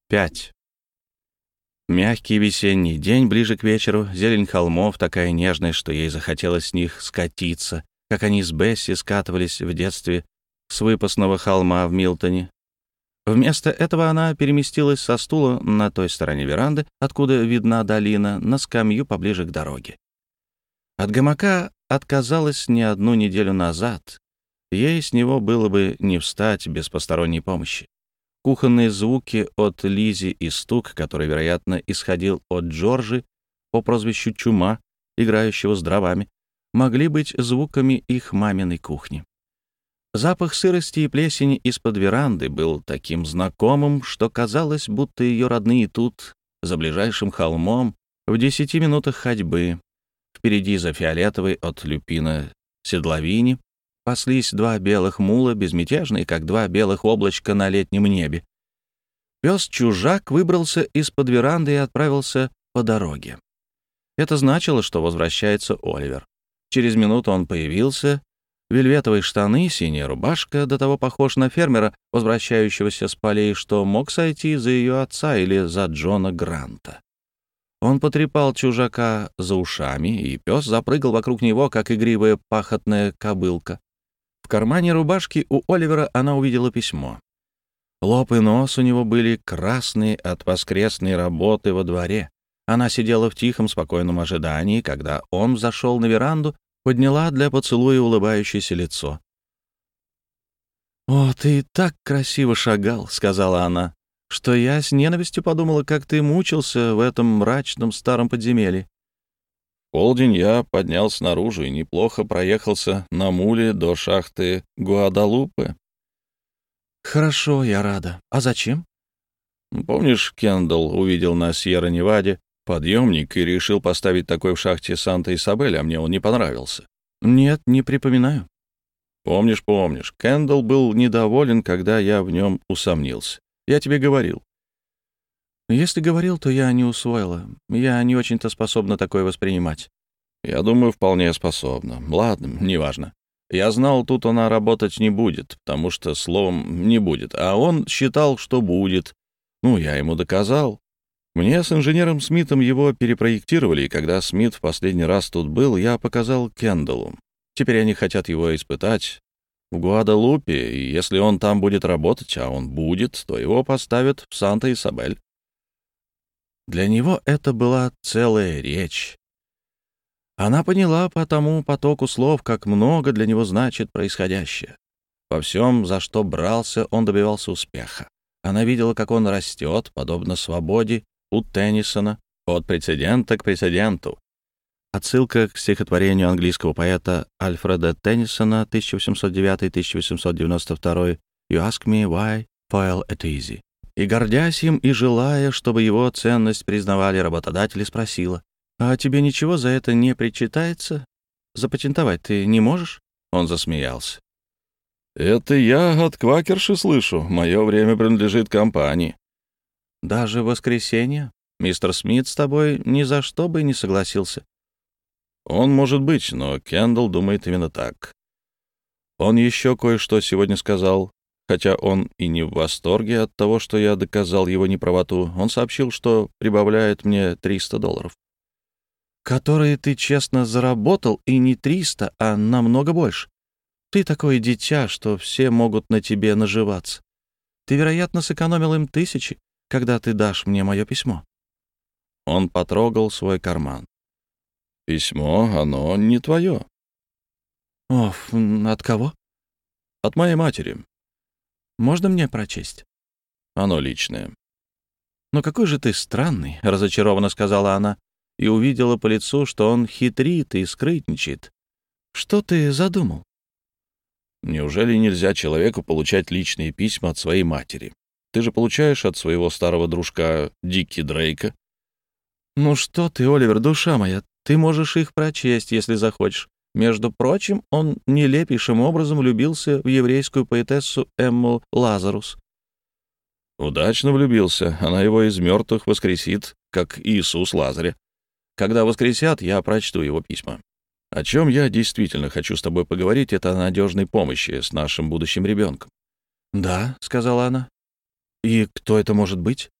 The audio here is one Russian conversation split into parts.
5. Мягкий весенний день, ближе к вечеру, зелень холмов такая нежная, что ей захотелось с них скатиться, как они с Бесси скатывались в детстве с выпасного холма в Милтоне. Вместо этого она переместилась со стула на той стороне веранды, откуда видна долина, на скамью поближе к дороге. От гамака отказалась не одну неделю назад. Ей с него было бы не встать без посторонней помощи. Кухонные звуки от Лизи и стук, который, вероятно, исходил от Джорджи по прозвищу Чума, играющего с дровами, могли быть звуками их маминой кухни. Запах сырости и плесени из-под веранды был таким знакомым, что казалось, будто ее родные тут, за ближайшим холмом, в 10 минутах ходьбы. Впереди за фиолетовой от люпина седловини паслись два белых мула, безмятежные, как два белых облачка на летнем небе. Пес-чужак выбрался из-под веранды и отправился по дороге. Это значило, что возвращается Оливер. Через минуту он появился. Вельветовые штаны, синяя рубашка, до того похож на фермера, возвращающегося с полей, что мог сойти за ее отца или за Джона Гранта. Он потрепал чужака за ушами, и пес запрыгал вокруг него, как игривая пахотная кобылка. В кармане рубашки у Оливера она увидела письмо. Лоб и нос у него были красные от воскресной работы во дворе. Она сидела в тихом, спокойном ожидании, когда он взошел на веранду, подняла для поцелуя улыбающееся лицо. «О, ты так красиво шагал», — сказала она, — «что я с ненавистью подумала, как ты мучился в этом мрачном старом подземелье». В полдень я поднялся наружу и неплохо проехался на муле до шахты Гуадалупе. «Хорошо, я рада. А зачем?» Помнишь, Кендалл увидел на Сьерра-Неваде подъемник и решил поставить такой в шахте Санта-Исабель, а мне он не понравился? «Нет, не припоминаю». Помнишь. Кендалл был недоволен, когда я в нем усомнился. Я тебе говорил. «Если говорил, то я не усвоила. Я не очень-то способна такое воспринимать». Я думаю, вполне способна. Ладно, неважно. Я знал, тут она работать не будет, потому что словом «не будет», а он считал, что будет. Ну, я ему доказал. Мне с инженером Смитом его перепроектировали, и когда Смит в последний раз тут был, я показал Кендаллу. Теперь они хотят его испытать в Гуадалупе, и если он там будет работать, а он будет, то его поставят в Санта-Исабель. Для него это была целая речь. Она поняла по тому потоку слов, как много для него значит происходящее. Во всем, за что брался, он добивался успеха. Она видела, как он растет, подобно свободе у Теннисона, от прецедента к прецеденту. Отсылка к стихотворению английского поэта Альфреда Теннисона 1809-1892 «You ask me why, file it easy». И, гордясь им и желая, чтобы его ценность признавали работодатели, спросила: «А тебе ничего за это не причитается? Запатентовать ты не можешь?» Он засмеялся. «Это я от квакерши слышу. Мое время принадлежит компании». «Даже в воскресенье? Мистер Смит с тобой ни за что бы не согласился». «Он может быть, но Кендалл думает именно так. Он еще кое-что сегодня сказал. Хотя он и не в восторге от того, что я доказал его неправоту, он сообщил, что прибавляет мне $300. «Которые ты честно заработал, и не 300, а намного больше. Ты такое дитя, что все могут на тебе наживаться. Ты, вероятно, сэкономил им 1000, когда ты дашь мне мое письмо». Он потрогал свой карман. «Письмо, оно не твое». «Оф, от кого?» «От моей матери». «Можно мне прочесть?» «Оно личное». «Но какой же ты странный», — разочарованно сказала она, и увидела по лицу, что он хитрит и скрытничает. «Что ты задумал?» «Неужели нельзя человеку получать личные письма от своей матери? Ты же получаешь от своего старого дружка Дикки Дрейка». «Ну что ты, Оливер, душа моя, ты можешь их прочесть, если захочешь. Между прочим, он нелепейшим образом влюбился в еврейскую поэтессу Эмму Лазарус». «Удачно влюбился. Она его из мертвых воскресит, как Иисус Лазаря. Когда воскресят, я прочту его письма. О чем я действительно хочу с тобой поговорить, это о надежной помощи с нашим будущим ребенком». «Да», — сказала она. «И кто это может быть?»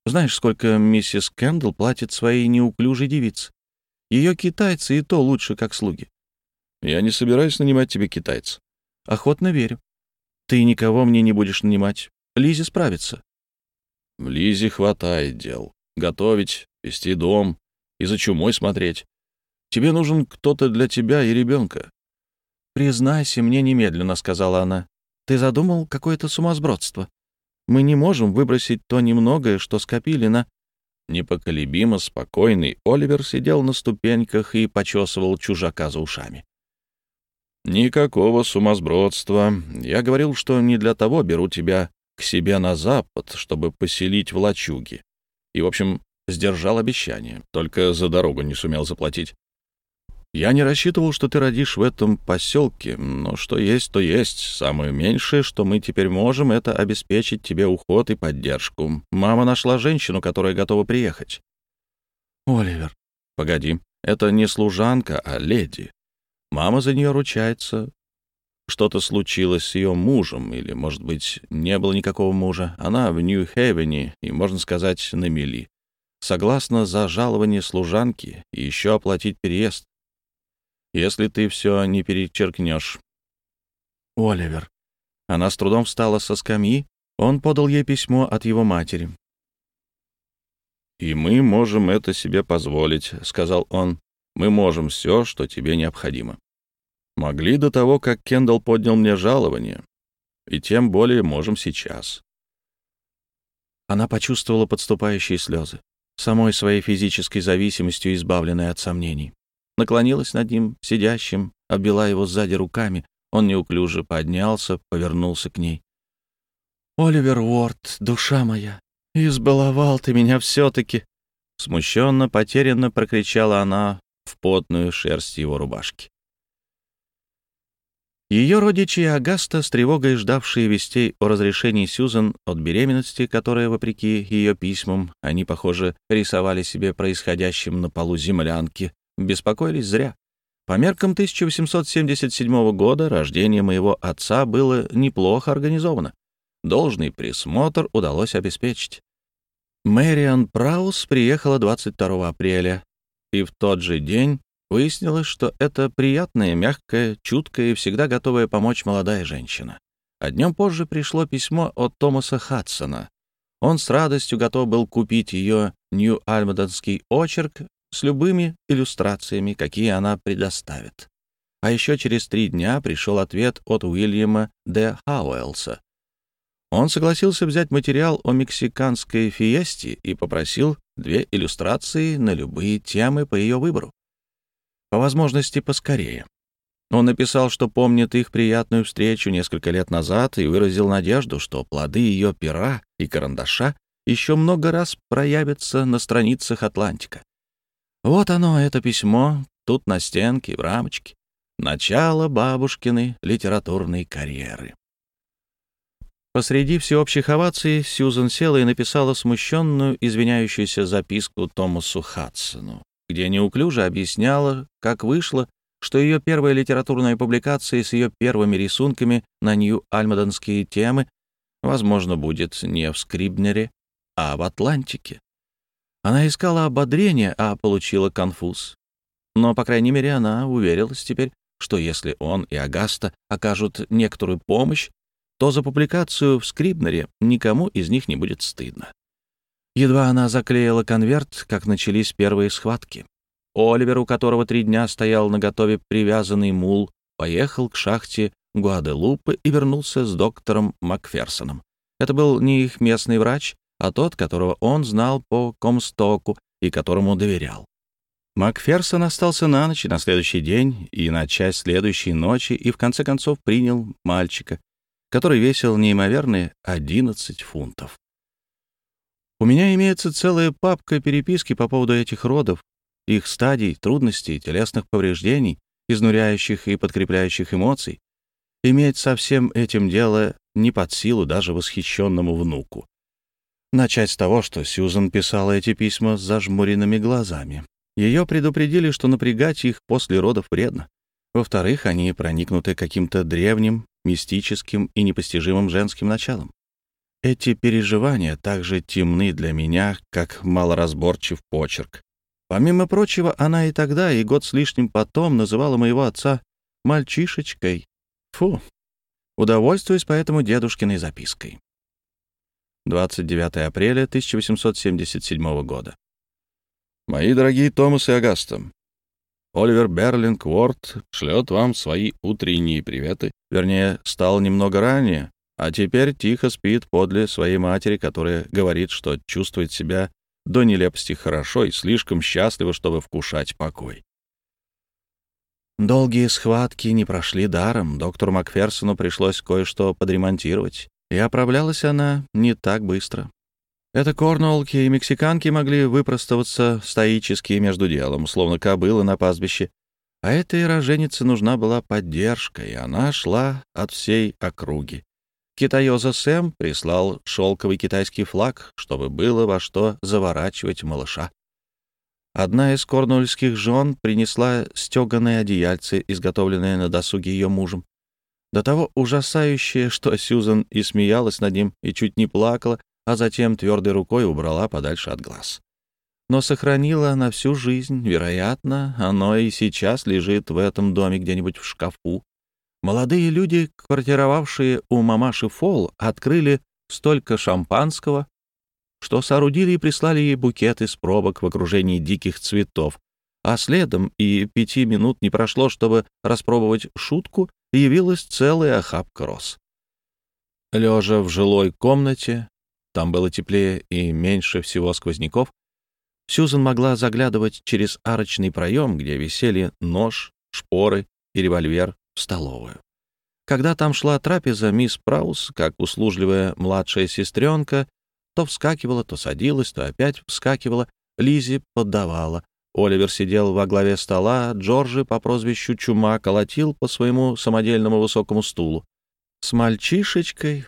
Знаешь, сколько миссис Кэндл платит своей неуклюжей девице? Ее китайцы и то лучше, как слуги. Я не собираюсь нанимать тебе китайца. Охотно верю. Ты никого мне не будешь нанимать. Лизе справится. В Лизе хватает дел. Готовить, вести дом и за чумой смотреть. Тебе нужен кто-то для тебя и ребенка. «Признайся мне немедленно», — сказала она. «Ты задумал какое-то сумасбродство. Мы не можем выбросить то немногое, что скопили на...» Непоколебимо спокойный Оливер сидел на ступеньках и почесывал чужака за ушами. «Никакого сумасбродства. Я говорил, что не для того беру тебя к себе на запад, чтобы поселить в лачуге. И, в общем, сдержал обещание, только за дорогу не сумел заплатить. Я не рассчитывал, что ты родишь в этом поселке, но что есть, то есть. Самое меньшее, что мы теперь можем, это обеспечить тебе уход и поддержку. Мама нашла женщину, которая готова приехать». «Оливер». «Погоди, это не служанка, а леди. Мама за нее ручается. Что-то случилось с ее мужем, или, может быть, не было никакого мужа. Она в Нью-Хейвене и, можно сказать, на мели. Согласна за жалование служанки и еще оплатить переезд, если ты все не перечеркнешь». «Оливер». Она с трудом встала со скамьи. Он подал ей письмо от его матери. «И мы можем это себе позволить», — сказал он. «Мы можем все, что тебе необходимо. Могли до того, как Кендалл поднял мне жалование, и тем более можем сейчас». Она почувствовала подступающие слезы, самой своей физической зависимостью избавленной от сомнений. Наклонилась над ним, сидящим, обвела его сзади руками. Он неуклюже поднялся, повернулся к ней. «Оливер Уорд, душа моя, избаловал ты меня все-таки!» Смущенно, потерянно прокричала она в потную шерсть его рубашки. Ее родичи и Агаста, с тревогой ждавшие вестей о разрешении Сьюзан от беременности, которая, вопреки ее письмам, они, похоже, рисовали себе происходящим на полу землянки, беспокоились зря. По меркам 1877 года рождение моего отца было неплохо организовано. Должный присмотр удалось обеспечить. Мэриан Праус приехала 22 апреля, и в тот же день выяснилось, что это приятная, мягкая, чуткая и всегда готовая помочь молодая женщина. А днем позже пришло письмо от Томаса Хадсона. Он с радостью готов был купить ее Нью-Альмаденский очерк с любыми иллюстрациями, какие она предоставит. А еще через 3 дня пришел ответ от Уильяма Д. Хауэлса. Он согласился взять материал о мексиканской фиесте и попросил 2 иллюстрации на любые темы по ее выбору. По возможности поскорее. Он написал, что помнит их приятную встречу несколько лет назад и выразил надежду, что плоды ее пера и карандаша еще много раз проявятся на страницах «Атлантика». Вот оно, это письмо, тут на стенке, в рамочке. Начало бабушкиной литературной карьеры. Посреди всеобщих оваций Сьюзан села и написала смущенную, извиняющуюся записку Томасу Хадсону, где неуклюже объясняла, как вышло, что ее первая литературная публикация с ее первыми рисунками на Нью-Альмаденские темы, возможно, будет не в Скрибнере, а в «Атлантике». Она искала ободрения, а получила конфуз. Но, по крайней мере, она уверилась теперь, что если он и Агаста окажут некоторую помощь, то за публикацию в Скрибнере никому из них не будет стыдно. Едва она заклеила конверт, как начались первые схватки. Оливер, у которого 3 дня стоял наготове привязанный мул, поехал к шахте Гуаделупы и вернулся с доктором Макферсоном. Это был не их местный врач, а тот, которого он знал по Комстоку и которому доверял. Макферсон остался на ночь и на следующий день, и на часть следующей ночи, и в конце концов принял мальчика, который весил неимоверные 11 фунтов. У меня имеется целая папка переписки по поводу этих родов, их стадий, трудностей, телесных повреждений, изнуряющих и подкрепляющих эмоций. Иметь со всем этим дело не под силу даже восхищенному внуку. Начать с того, что Сьюзан писала эти письма с зажмуренными глазами. Ее предупредили, что напрягать их после родов вредно. Во-вторых, они проникнуты каким-то древним, мистическим и непостижимым женским началом. Эти переживания так же темны для меня, как малоразборчив почерк. Помимо прочего, она и тогда, и год с лишним потом называла моего отца мальчишечкой. Фу, удовольствуюсь поэтому дедушкиной запиской. 29 апреля 1877 года. Мои дорогие Томас и Агаста, Оливер Берлингворт шлет вам свои утренние приветы. Вернее, стал немного ранее, а теперь тихо спит подле своей матери, которая говорит, что чувствует себя до нелепости хорошо и слишком счастлива, чтобы вкушать покой. Долгие схватки не прошли даром. Доктору Макферсону пришлось кое-что подремонтировать, и оправлялась она не так быстро. Это корнуоллки и мексиканки могли выпростоваться стоически между делом, словно кобылы на пастбище, а этой роженице нужна была поддержка, и она шла от всей округи. Китаёза Сэм прислал шелковый китайский флаг, чтобы было во что заворачивать малыша. Одна из корнуольских жен принесла стеганые одеяльцы, изготовленные на досуге ее мужем. До того ужасающее, что Сьюзан и смеялась над ним, и чуть не плакала, а затем твердой рукой убрала подальше от глаз. Но сохранила на всю жизнь, вероятно, оно и сейчас лежит в этом доме где-нибудь в шкафу. Молодые люди, квартировавшие у мамаши Фолл, открыли столько шампанского, что соорудили и прислали ей букет из пробок в окружении диких цветов, а следом и 5 минут не прошло, чтобы распробовать шутку, явилась целая охапка роз. Лежа в жилой комнате, там было теплее и меньше всего сквозняков, Сьюзан могла заглядывать через арочный проем, где висели нож, шпоры и револьвер, в столовую. Когда там шла трапеза, мисс Праус, как услужливая младшая сестренка, то вскакивала, то садилась, то опять вскакивала, Лиззи поддавала. Оливер сидел во главе стола, Джорджи по прозвищу Чума колотил по своему самодельному высокому стулу. С мальчишечкой,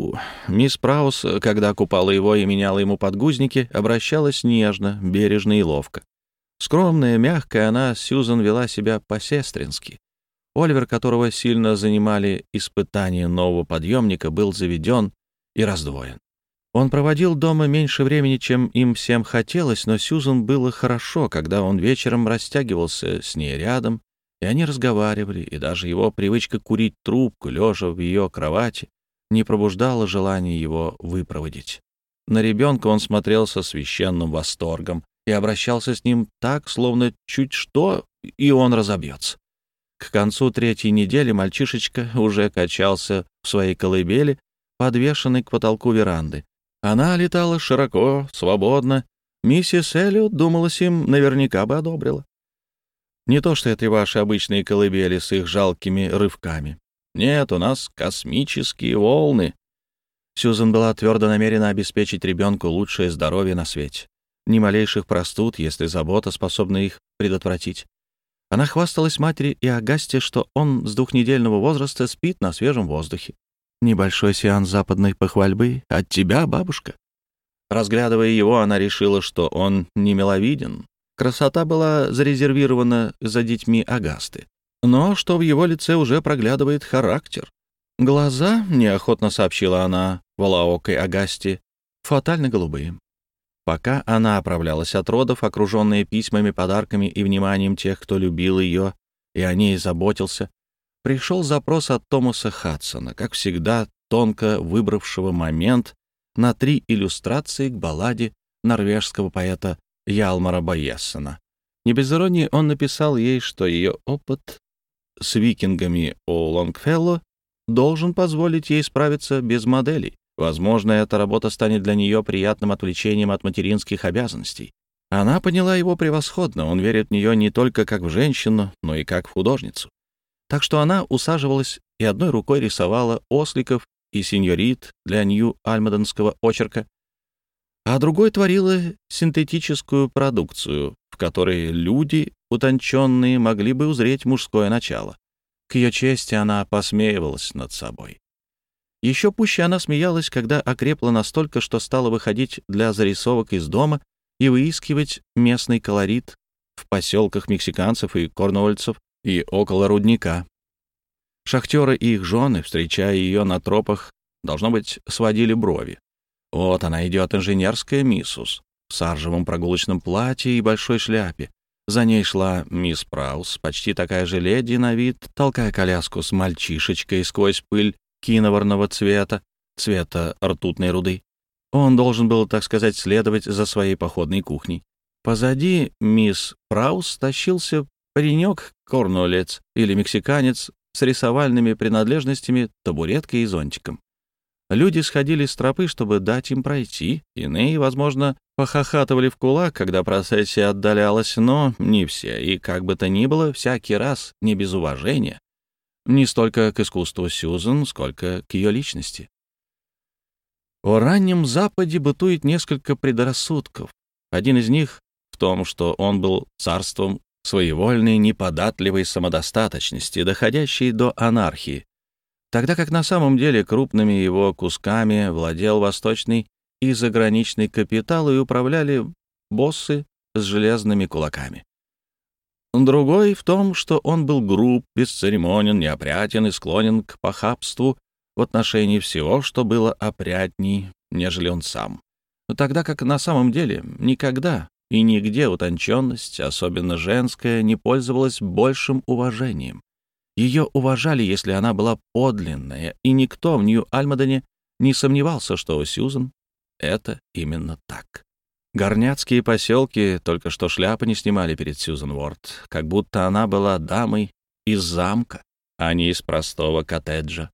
мисс Праус, когда купала его и меняла ему подгузники, обращалась нежно, бережно и ловко. Скромная, мягкая, она, Сьюзан, вела себя по-сестрински. Оливер, которого сильно занимали испытания нового подъемника, был заведен и раздвоен. Он проводил дома меньше времени, чем им всем хотелось, но Сьюзан было хорошо, когда он вечером растягивался с ней рядом, и они разговаривали, и даже его привычка курить трубку, лежа в ее кровати, не пробуждала желания его выпроводить. На ребенка он смотрел со священным восторгом и обращался с ним так, словно чуть что, и он разобьется. К концу 3-й недели мальчишечка уже качался в своей колыбели, подвешенной к потолку веранды. Она летала широко, свободно. Миссис Эллиот, думалось им, наверняка бы одобрила. Не то что это ваши обычные колыбели с их жалкими рывками. Нет, у нас космические волны. Сьюзан была твердо намерена обеспечить ребенку лучшее здоровье на свете. Ни малейших простуд, если забота способна их предотвратить. Она хвасталась матери и Агасте, что он с 2-недельного возраста спит на свежем воздухе. Небольшой сеанс западной похвальбы от тебя, бабушка. Разглядывая его, она решила, что он не миловиден. Красота была зарезервирована за детьми Агасты. Но что в его лице уже проглядывает характер. Глаза, неохотно сообщила она волоокой Агасте, фатально голубые. Пока она оправлялась от родов, окруженная письмами, подарками и вниманием тех, кто любил ее и о ней заботился, пришел запрос от Томаса Хадсона, как всегда тонко выбравшего момент на 3 иллюстрации к балладе норвежского поэта Ялмара Боессена. Не без иронии он написал ей, что ее опыт с викингами у Лонгфелло должен позволить ей справиться без моделей. Возможно, эта работа станет для нее приятным отвлечением от материнских обязанностей. Она поняла его превосходно, он верит в нее не только как в женщину, но и как в художницу. Так что она усаживалась и одной рукой рисовала осликов и сеньорит для Нью-Альмаденского очерка, а другой творила синтетическую продукцию, в которой люди, утонченные, могли бы узреть мужское начало. К ее чести она посмеивалась над собой. Еще пуще она смеялась, когда окрепла настолько, что стала выходить для зарисовок из дома и выискивать местный колорит в поселках мексиканцев и корнуольцев и около рудника. Шахтеры и их жены, встречая ее на тропах, должно быть, сводили брови. Вот она идет, инженерская миссус, в саржевом прогулочном платье и большой шляпе. За ней шла мисс Праус, почти такая же леди на вид, толкая коляску с мальчишечкой сквозь пыль киноварного цвета ртутной руды. Он должен был, так сказать, следовать за своей походной кухней. Позади мисс Праус тащился паренек, корнуоллец или мексиканец с рисовальными принадлежностями, табуреткой и зонтиком. Люди сходили с тропы, чтобы дать им пройти. Иные, возможно, похохатывали в кулак, когда процессия отдалялась, но не все. И как бы то ни было, всякий раз не без уважения. Не столько к искусству Сьюзен, сколько к ее личности. О раннем Западе бытует несколько предрассудков. Один из них в том, что он был царством своевольной, неподатливой самодостаточности, доходящей до анархии, тогда как на самом деле крупными его кусками владел восточный и заграничный капитал и управляли боссы с железными кулаками. Другой в том, что он был груб, бесцеремонен, неопрятен и склонен к похабству в отношении всего, что было опрятней, нежели он сам. Тогда как на самом деле никогда и нигде утонченность, особенно женская, не пользовалась большим уважением. Ее уважали, если она была подлинная, и никто в Нью-Альмадене не сомневался, что у Сьюзен это именно так. Горняцкие поселки только что шляпы не снимали перед Сьюзен Уорд, как будто она была дамой из замка, а не из простого коттеджа.